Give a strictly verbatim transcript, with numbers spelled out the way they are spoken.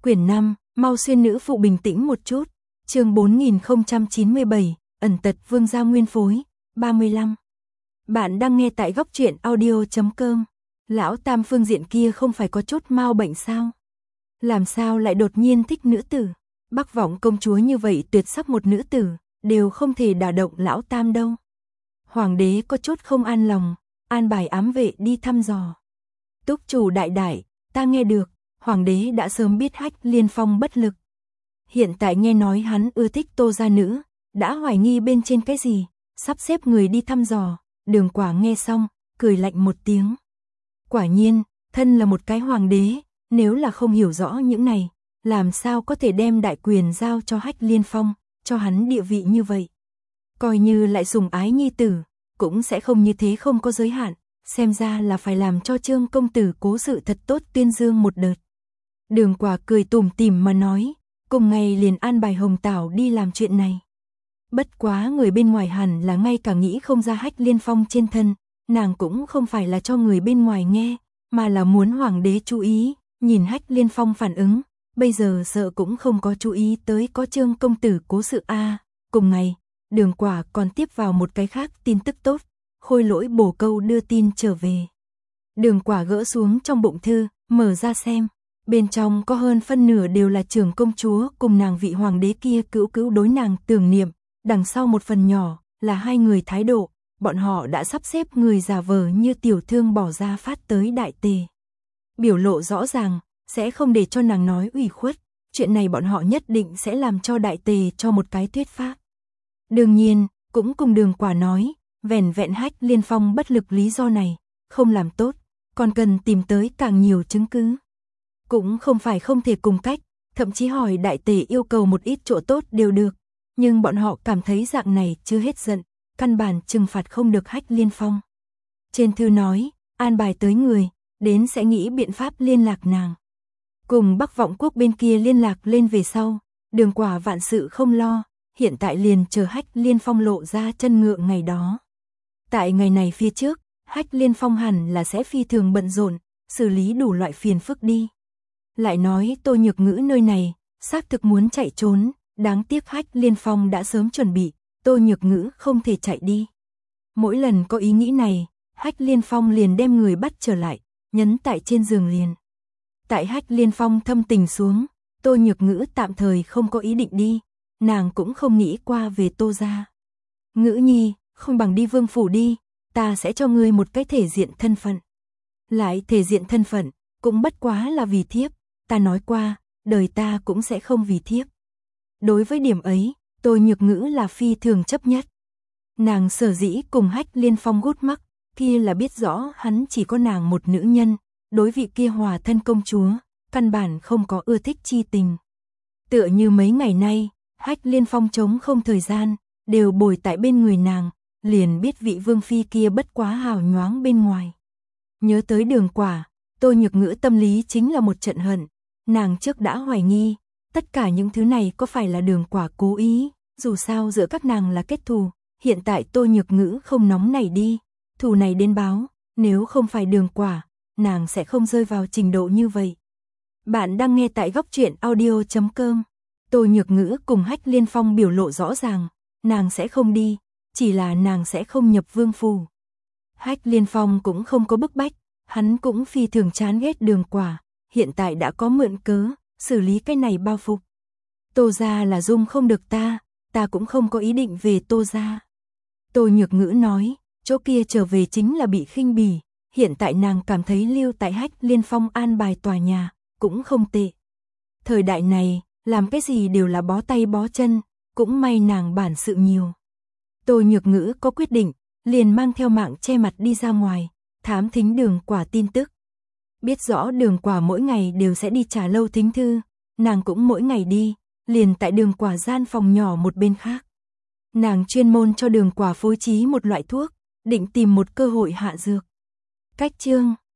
Quyển năm, mau xuyên nữ phụ bình tĩnh một chút. Chương bốn nghìn không trăm chín mươi bảy, ẩn tật Vương gia nguyên phối, ba mươi lăm. Bạn đang nghe tại góc truyện audio chấm com. Lão Tam phương diện kia không phải có chút mau bệnh sao? Làm sao lại đột nhiên thích nữ tử? Bắc Võng công chúa như vậy tuyệt sắc một nữ tử, đều không thể đả động lão Tam đâu. Hoàng đế có chút không an lòng, an bài ám vệ đi thăm dò. Túc chủ đại đại, ta nghe được, hoàng đế đã sớm biết Hách Liên Phong bất lực. Hiện tại nghe nói hắn ưa thích Tô gia nữ, đã hoài nghi bên trên cái gì, sắp xếp người đi thăm dò. Đường Quả nghe xong, cười lạnh một tiếng. Quả nhiên, thân là một cái hoàng đế, nếu là không hiểu rõ những này, làm sao có thể đem đại quyền giao cho Hách Liên Phong, cho hắn địa vị như vậy. Coi như lại sủng ái nhi tử, cũng sẽ không như thế không có giới hạn, xem ra là phải làm cho Trương công tử cố sự thật tốt tuyên dương một đợt. Đường Quả cười tủm tỉm mà nói, cùng ngày liền an bài Hồng Tảo đi làm chuyện này. Bất quá người bên ngoài hẳn là ngay cả nghĩ không ra Hách Liên Phong trên thân, nàng cũng không phải là cho người bên ngoài nghe, mà là muốn hoàng đế chú ý, nhìn Hách Liên Phong phản ứng, bây giờ sợ cũng không có chú ý tới có Trương công tử cố sự a. À, cùng ngày, Đường Quả còn tiếp vào một cái khác tin tức tốt, Khôi Lỗi bổ câu đưa tin trở về. Đường Quả gỡ xuống trong bụng thư, mở ra xem, bên trong có hơn phân nửa đều là trưởng công chúa cùng nàng vị hoàng đế kia cữu cữu đối nàng tưởng niệm, đằng sau một phần nhỏ là hai người thái độ, bọn họ đã sắp xếp người giả vờ như tiểu thương bỏ ra phát tới đại tề. Biểu lộ rõ ràng, sẽ không để cho nàng nói ủy khuất, chuyện này bọn họ nhất định sẽ làm cho đại tề cho một cái thuyết pháp. Đương nhiên, cũng cùng Đường Quả nói, vẻn vẹn Hách Liên Phong bất lực lý do này, không làm tốt, còn cần tìm tới càng nhiều chứng cứ. Cũng không phải không thể cùng cách, thậm chí hỏi đại tề yêu cầu một ít chỗ tốt đều được, nhưng bọn họ cảm thấy dạng này chưa hết giận, căn bản trừng phạt không được Hách Liên Phong. Trên thư nói, an bài tới người, đến sẽ nghĩ biện pháp liên lạc nàng. Cùng Bắc Võng quốc bên kia liên lạc lên về sau, Đường Quả vạn sự không lo, hiện tại liền chờ Hách Liên Phong lộ ra chân ngựa ngày đó. Tại ngày này phía trước, Hách Liên Phong hẳn là sẽ phi thường bận rộn, xử lý đủ loại phiền phức đi. Lại nói Tô Nhược Ngữ nơi này, xác thực muốn chạy trốn, đáng tiếc Hách Liên Phong đã sớm chuẩn bị, Tô Nhược Ngữ không thể chạy đi. Mỗi lần có ý nghĩ này, Hách Liên Phong liền đem người bắt trở lại, nhấn tại trên giường liền. Tại Hách Liên Phong thâm tình xuống, Tô Nhược Ngữ tạm thời không có ý định đi, nàng cũng không nghĩ qua về Tô gia. Ngữ nhi, không bằng đi vương phủ đi, ta sẽ cho ngươi một cái thể diện thân phận. Lại thể diện thân phận, cũng bất quá là vì thiếp, ta nói qua, đời ta cũng sẽ không vì thiếp. Đối với điểm ấy, Tô Nhược Ngữ là phi thường chấp nhất. Nàng sở dĩ cùng Hách Liên Phong gút mắc, kia là biết rõ hắn chỉ có nàng một nữ nhân, đối vị kia hòa thân công chúa, căn bản không có ưa thích chi tình. Tựa như mấy ngày nay, Hách Liên Phong trống không thời gian, đều bồi tại bên người nàng, liền biết vị vương phi kia bất quá hào nhoáng bên ngoài. Nhớ tới Đường Quả, Tô Nhược Ngữ tâm lý chính là một trận hận, nàng trước đã hoài nghi, tất cả những thứ này có phải là Đường Quả cố ý, dù sao giữa các nàng là kết thù, hiện tại Tô Nhược Ngữ không nóng nảy đi, thù này đến báo, nếu không phải Đường Quả, nàng sẽ không rơi vào trình độ như vậy. Bạn đang nghe tại góc truyện audio chấm com. Tô Nhược Ngữ cùng Hách Liên Phong biểu lộ rõ ràng, nàng sẽ không đi, chỉ là nàng sẽ không nhập vương phủ. Hách Liên Phong cũng không có bức bách, hắn cũng phi thường chán ghét Đường Quả, hiện tại đã có mượn cớ, xử lý cái này bao phục. Tô gia là dung không được ta, ta cũng không có ý định về Tô gia. Tô Nhược Ngữ nói, chỗ kia trở về chính là bị khinh bỉ, hiện tại nàng cảm thấy lưu tại Hách Liên Phong an bài tòa nhà, cũng không tệ. Thời đại này, làm cái gì đều là bó tay bó chân, cũng may nàng bản sự nhiều. Tô Nhược Ngữ có quyết định, liền mang theo mạng che mặt đi ra ngoài, thám thính Đường Quả tin tức. Biết rõ Đường Quả mỗi ngày đều sẽ đi trà lâu thính thư, nàng cũng mỗi ngày đi, liền tại Đường Quả gian phòng nhỏ một bên khác. Nàng chuyên môn cho Đường Quả phối trí một loại thuốc, định tìm một cơ hội hạ dược. Cách chương